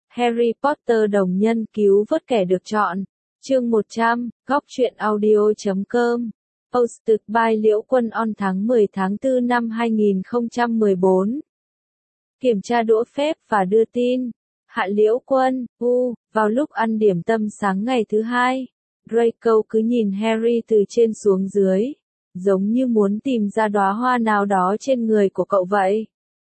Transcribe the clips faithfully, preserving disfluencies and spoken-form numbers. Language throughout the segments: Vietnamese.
Harry Potter đồng nhân cứu vớt kẻ được chọn. Chương một trăm, góc truyện audio chấm com. Posted by Liễu Quân on tháng mười tháng tư năm hai nghìn không trăm mười bốn. Kiểm tra đũa phép và đưa tin. Hạ Liễu Quân, u, vào lúc ăn điểm tâm sáng ngày thứ hai, Draco cứ nhìn Harry từ trên xuống dưới, giống như muốn tìm ra đóa hoa nào đó trên người của cậu vậy.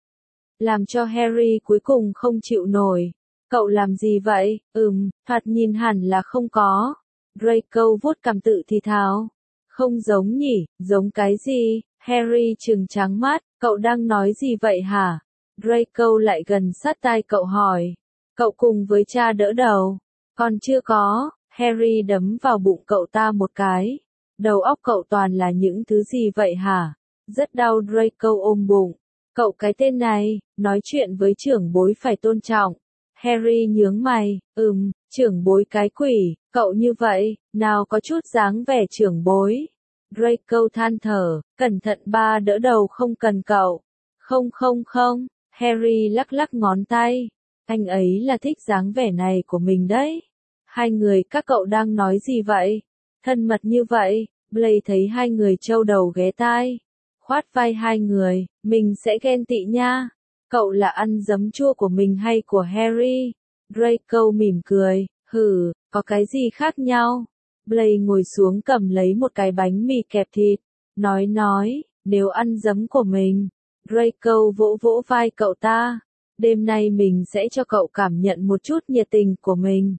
Làm cho Harry cuối cùng không chịu nổi. Cậu làm gì vậy? Ừm, thoạt nhìn hẳn là không có. Draco vuốt cằm tự thì thào. Không giống nhỉ, giống cái gì? Harry trừng trắng mắt, cậu đang nói gì vậy hả? Draco lại gần sát tai cậu hỏi. Cậu cùng với cha đỡ đầu. Còn chưa có. Harry đấm vào bụng cậu ta một cái. Đầu óc cậu toàn là những thứ gì vậy hả? Rất đau. Draco ôm bụng. Cậu cái tên này, nói chuyện với trưởng bối phải tôn trọng. Harry nhướng mày, ừm, trưởng bối cái quỷ, cậu như vậy, nào có chút dáng vẻ trưởng bối. Draco than thở, cẩn thận ba đỡ đầu không cần cậu. Không không không, Harry lắc lắc ngón tay. Anh ấy là thích dáng vẻ này của mình đấy. Hai người các cậu đang nói gì vậy? Thân mật như vậy, Blaise thấy hai người trâu đầu ghé tai. Khoát vai hai người, mình sẽ ghen tị nha. Cậu là ăn giấm chua của mình hay của Harry? Draco mỉm cười, hừ, có cái gì khác nhau? Blaise ngồi xuống cầm lấy một cái bánh mì kẹp thịt, nói nói, nếu ăn giấm của mình. Draco vỗ vỗ vai cậu ta, đêm nay mình sẽ cho cậu cảm nhận một chút nhiệt tình của mình.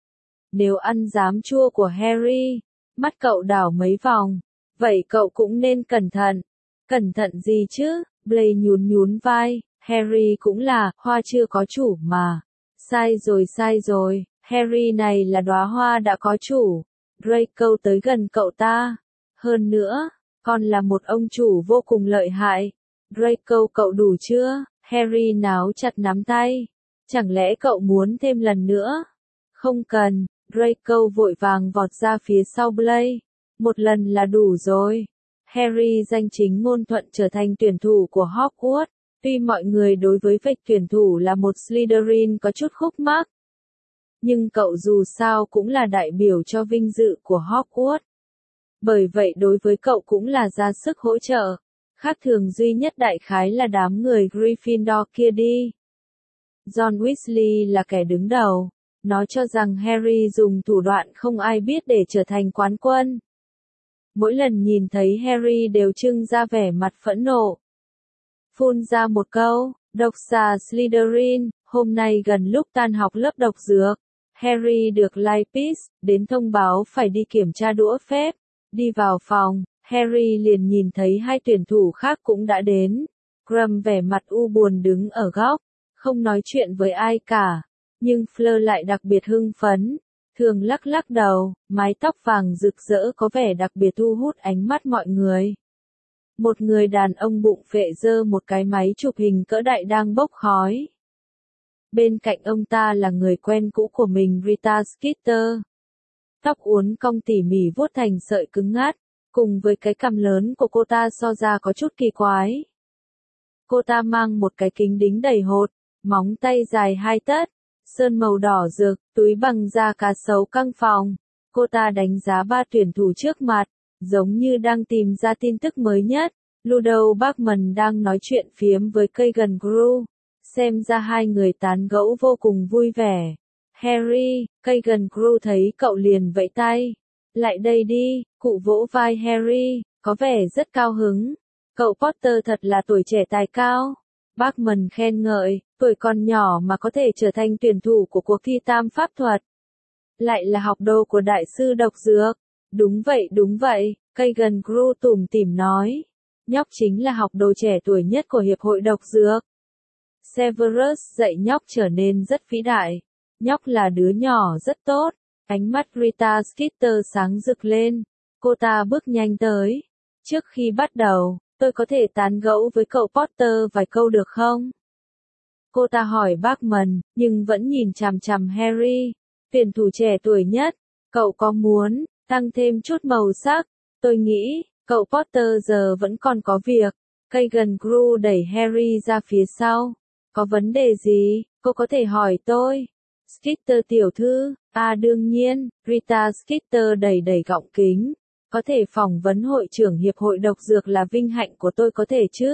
Nếu ăn giám chua của Harry, mắt cậu đảo mấy vòng, vậy cậu cũng nên cẩn thận. Cẩn thận gì chứ? Blaise nhún nhún vai. Harry cũng là, hoa chưa có chủ mà. Sai rồi sai rồi, Harry này là đóa hoa đã có chủ. Draco tới gần cậu ta. Hơn nữa, còn là một ông chủ vô cùng lợi hại. Draco cậu đủ chưa? Harry náo chặt nắm tay. Chẳng lẽ cậu muốn thêm lần nữa? Không cần, Draco vội vàng vọt ra phía sau Blaise. Một lần là đủ rồi. Harry danh chính ngôn thuận trở thành tuyển thủ của Hogwarts. Tuy mọi người đối với việc tuyển thủ là một Slytherin có chút khúc mắc, nhưng cậu dù sao cũng là đại biểu cho vinh dự của Hogwarts. Bởi vậy đối với cậu cũng là ra sức hỗ trợ. Khác thường duy nhất đại khái là đám người Gryffindor kia đi. John Weasley là kẻ đứng đầu. Nó cho rằng Harry dùng thủ đoạn không ai biết để trở thành quán quân. Mỗi lần nhìn thấy Harry đều trưng ra vẻ mặt phẫn nộ. Phun ra một câu, độc xà Slytherin, hôm nay gần lúc tan học lớp độc dược. Harry được Lypis đến thông báo phải đi kiểm tra đũa phép. Đi vào phòng, Harry liền nhìn thấy hai tuyển thủ khác cũng đã đến. Krum vẻ mặt u buồn đứng ở góc, không nói chuyện với ai cả. Nhưng Fleur lại đặc biệt hưng phấn. Thường lắc lắc đầu, mái tóc vàng rực rỡ có vẻ đặc biệt thu hút ánh mắt mọi người. Một người đàn ông bụng phệ giơ một cái máy chụp hình cỡ đại đang bốc khói. Bên cạnh ông ta là người quen cũ của mình Rita Skeeter. Tóc uốn cong tỉ mỉ vuốt thành sợi cứng ngắt, cùng với cái cằm lớn của cô ta so ra có chút kỳ quái. Cô ta mang một cái kính đính đầy hột, móng tay dài hai tấc, sơn màu đỏ rực, túi bằng da cá sấu căng phòng. Cô ta đánh giá ba tuyển thủ trước mặt, giống như đang tìm ra tin tức mới nhất. Ludo Bagman đang nói chuyện phiếm với Keegan Crew. Xem ra hai người tán gẫu vô cùng vui vẻ. Harry, Keegan Crew thấy cậu liền vẫy tay. Lại đây đi, cụ vỗ vai Harry, có vẻ rất cao hứng. Cậu Potter thật là tuổi trẻ tài cao. Bagman khen ngợi, tuổi còn nhỏ mà có thể trở thành tuyển thủ của cuộc thi tam pháp thuật. Lại là học đồ của đại sư độc dược. Đúng vậy đúng vậy, Keegan Crew tủm tỉm nói. Nhóc chính là học đồ trẻ tuổi nhất của Hiệp hội độc dược. Severus dạy nhóc trở nên rất vĩ đại. Nhóc là đứa nhỏ rất tốt. Ánh mắt Rita Skeeter sáng rực lên. Cô ta bước nhanh tới. Trước khi bắt đầu, tôi có thể tán gẫu với cậu Potter vài câu được không? Cô ta hỏi Bagman, nhưng vẫn nhìn chằm chằm Harry. Tuyển thủ trẻ tuổi nhất, cậu có muốn tăng thêm chút màu sắc? Tôi nghĩ, cậu Potter giờ vẫn còn có việc. Keegan Crew đẩy Harry ra phía sau. Có vấn đề gì, cô có thể hỏi tôi. Skeeter tiểu thư, à đương nhiên, Rita Skeeter đẩy đẩy gọng kính. Có thể phỏng vấn hội trưởng hiệp hội độc dược là vinh hạnh của tôi có thể chứ?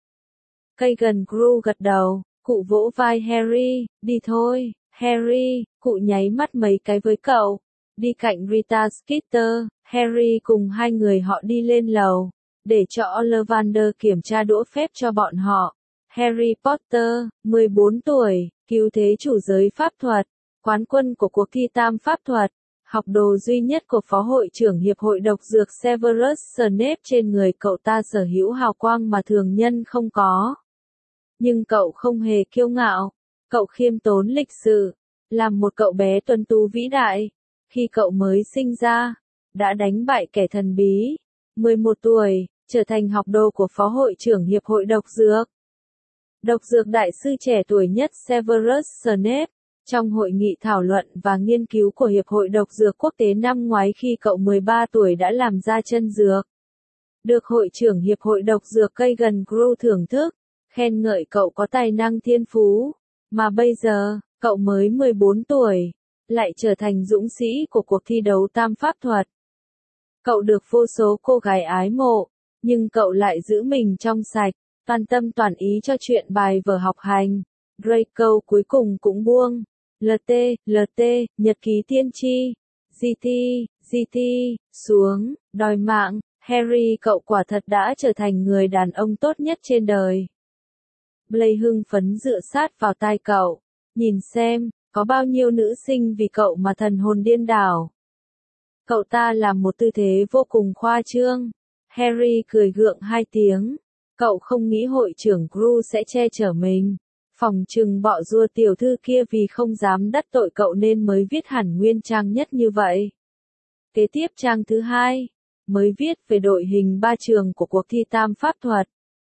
Keegan Crew gật đầu, cụ vỗ vai Harry, đi thôi, Harry, cụ nháy mắt mấy cái với cậu. Đi cạnh Rita Skeeter, Harry cùng hai người họ đi lên lầu, để cho Ollivander kiểm tra đũa phép cho bọn họ. Harry Potter, mười bốn tuổi, cứu thế chủ giới pháp thuật, quán quân của cuộc thi tam pháp thuật, học đồ duy nhất của phó hội trưởng hiệp hội độc dược Severus Snape. Trên người cậu ta sở hữu hào quang mà thường nhân không có. Nhưng cậu không hề kiêu ngạo, cậu khiêm tốn lịch sự, làm một cậu bé tuấn tú vĩ đại. Khi cậu mới sinh ra, đã đánh bại kẻ thần bí, mười một tuổi, trở thành học đồ của phó hội trưởng hiệp hội độc dược. Độc dược đại sư trẻ tuổi nhất Severus Snape, trong hội nghị thảo luận và nghiên cứu của Hiệp hội Độc dược Quốc tế năm ngoái khi cậu mười ba tuổi đã làm ra chân dược. Được hội trưởng Hiệp hội Độc dược Keegan Crew thưởng thức, khen ngợi cậu có tài năng thiên phú, mà bây giờ, cậu mới mười bốn tuổi, lại trở thành dũng sĩ của cuộc thi đấu tam pháp thuật. Cậu được vô số cô gái ái mộ, nhưng cậu lại giữ mình trong sạch, toàn tâm toàn ý cho chuyện bài vở học hành. Draco cuối cùng cũng buông. lờ tê, lờ tê, nhật ký tiên tri. giê tê, giê tê, xuống, đòi mạng. Harry cậu quả thật đã trở thành người đàn ông tốt nhất trên đời. Blaise hưng phấn dựa sát vào tai cậu. Nhìn xem, có bao nhiêu nữ sinh vì cậu mà thần hồn điên đảo. Cậu ta làm một tư thế vô cùng khoa trương. Harry cười gượng hai tiếng. Cậu không nghĩ hội trưởng Crew sẽ che chở mình. Phòng trừng bọ rùa tiểu thư kia vì không dám đắc tội cậu nên mới viết hẳn nguyên trang nhất như vậy. Kế tiếp trang thứ hai, mới viết về đội hình ba trường của cuộc thi tam pháp thuật.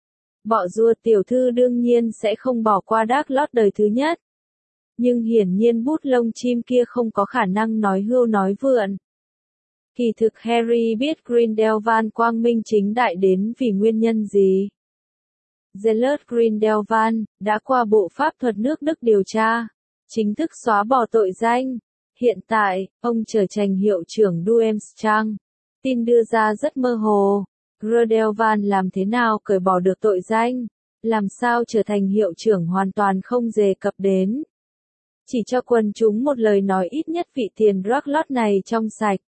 Bọ rùa tiểu thư đương nhiên sẽ không bỏ qua Dark Lord đời thứ nhất. Nhưng hiển nhiên bút lông chim kia không có khả năng nói hưu nói vượn. Kỳ thực Harry biết Grindelwald quang minh chính đại đến vì nguyên nhân gì. Gellert Grindelwald đã qua bộ pháp thuật nước Đức điều tra, chính thức xóa bỏ tội danh. Hiện tại, ông trở thành hiệu trưởng Durmstrang. Tin đưa ra rất mơ hồ. Grindelwald làm thế nào cởi bỏ được tội danh? Làm sao trở thành hiệu trưởng hoàn toàn không đề cập đến? Chỉ cho quần chúng một lời nói ít nhất vị tiền Draclot này trong sạch.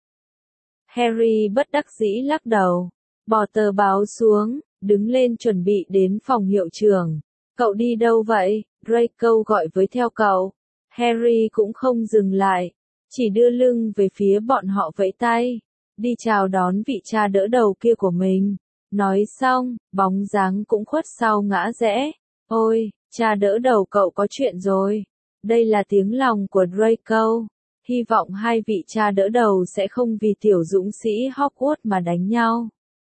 Harry bất đắc dĩ lắc đầu, bỏ tờ báo xuống, đứng lên chuẩn bị đến phòng hiệu trưởng. Cậu đi đâu vậy? Draco gọi với theo cậu. Harry cũng không dừng lại, chỉ đưa lưng về phía bọn họ vẫy tay, đi chào đón vị cha đỡ đầu kia của mình. Nói xong, bóng dáng cũng khuất sau ngã rẽ. Ôi, cha đỡ đầu cậu có chuyện rồi. Đây là tiếng lòng của Draco. Hy vọng hai vị cha đỡ đầu sẽ không vì tiểu dũng sĩ Hogwarts mà đánh nhau.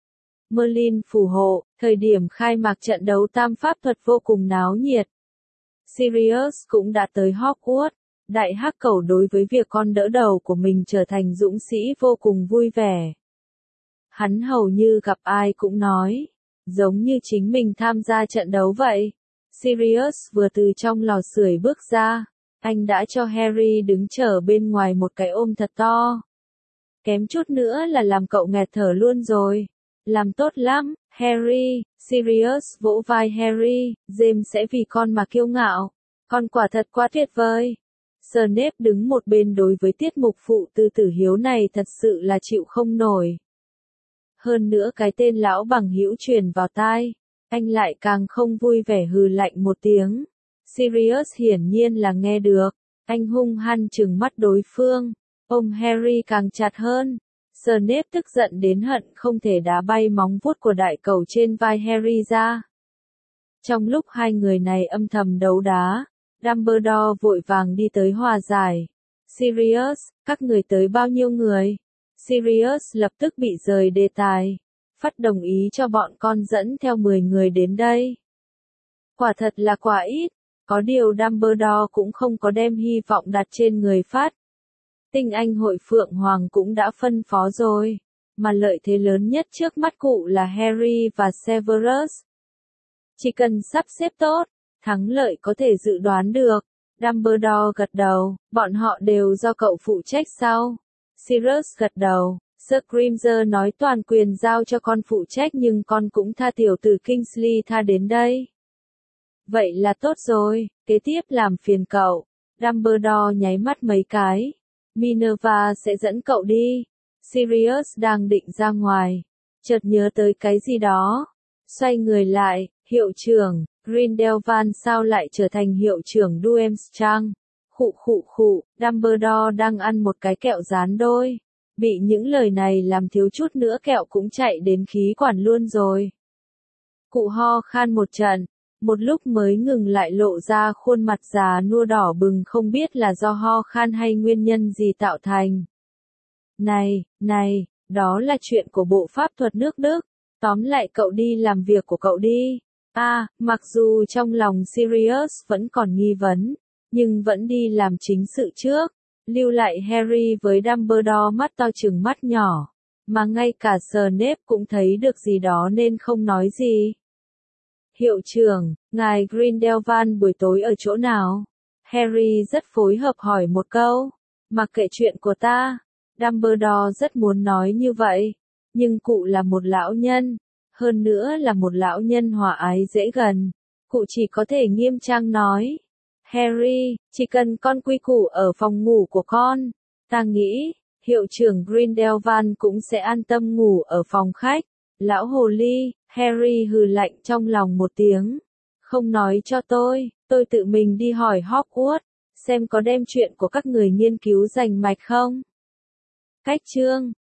Merlin phù hộ, thời điểm khai mạc trận đấu tam pháp thuật vô cùng náo nhiệt. Sirius cũng đã tới Hogwarts. Đại hắc cẩu đối với việc con đỡ đầu của mình trở thành dũng sĩ vô cùng vui vẻ. Hắn hầu như gặp ai cũng nói, giống như chính mình tham gia trận đấu vậy. Sirius vừa từ trong lò sưởi bước ra, anh đã cho Harry đứng chờ bên ngoài một cái ôm thật to. Kém chút nữa là làm cậu nghẹt thở luôn rồi. Làm tốt lắm, Harry. Sirius vỗ vai Harry, James sẽ vì con mà kiêu ngạo. Con quả thật quá tuyệt vời. Snape đứng một bên đối với tiết mục phụ tư tử hiếu này thật sự là chịu không nổi. Hơn nữa cái tên lão bằng hữu truyền vào tai, anh lại càng không vui vẻ hừ lạnh một tiếng. Sirius hiển nhiên là nghe được, anh hung hăng trừng mắt đối phương, ôm Harry càng chặt hơn. Snape tức giận đến hận không thể đá bay móng vuốt của đại cẩu trên vai Harry ra. Trong lúc hai người này âm thầm đấu đá, Dumbledore vội vàng đi tới hòa giải. Sirius, các người tới bao nhiêu người? Sirius lập tức bị rời đề tài. Phát đồng ý cho bọn con dẫn theo mười người đến đây. Quả thật là quá ít, có điều Dumbledore cũng không có đem hy vọng đặt trên người Phát. Tinh Anh hội Phượng Hoàng cũng đã phân phó rồi, mà lợi thế lớn nhất trước mắt cụ là Harry và Severus. Chỉ cần sắp xếp tốt, thắng lợi có thể dự đoán được. Dumbledore gật đầu, bọn họ đều do cậu phụ trách sao? Sirius gật đầu, Scrimger nói toàn quyền giao cho con phụ trách nhưng con cũng tha tiểu tử Kingsley tha đến đây. Vậy là tốt rồi, kế tiếp làm phiền cậu. Dumbledore nháy mắt mấy cái. Minerva sẽ dẫn cậu đi. Sirius đang định ra ngoài. Chợt nhớ tới cái gì đó. Xoay người lại, hiệu trưởng, Grindelwald sao lại trở thành hiệu trưởng Durmstrang? Khụ khụ khụ, Dumbledore đang ăn một cái kẹo rán đôi. Bị những lời này làm thiếu chút nữa kẹo cũng chạy đến khí quản luôn rồi. Cụ ho khan một trận, một lúc mới ngừng lại lộ ra khuôn mặt già nua đỏ bừng không biết là do ho khan hay nguyên nhân gì tạo thành. Này, này, đó là chuyện của bộ pháp thuật nước Đức. Tóm lại cậu đi làm việc của cậu đi. À, mặc dù trong lòng Sirius vẫn còn nghi vấn, nhưng vẫn đi làm chính sự trước. Lưu lại Harry với Dumbledore mắt to chừng mắt nhỏ, mà ngay cả Snape cũng thấy được gì đó nên không nói gì. Hiệu trưởng, ngài Grindelwald buổi tối ở chỗ nào? Harry rất phối hợp hỏi một câu. Mặc kệ chuyện của ta. Dumbledore rất muốn nói như vậy, nhưng cụ là một lão nhân, hơn nữa là một lão nhân hòa ái dễ gần. Cụ chỉ có thể nghiêm trang nói. Harry, chỉ cần con quy củ ở phòng ngủ của con, ta nghĩ, hiệu trưởng Grindelwald cũng sẽ an tâm ngủ ở phòng khách. Lão hồ ly, Harry hừ lạnh trong lòng một tiếng. Không nói cho tôi, tôi tự mình đi hỏi Hogwarts, xem có đem chuyện của các người nghiên cứu rành mạch không. Cách chương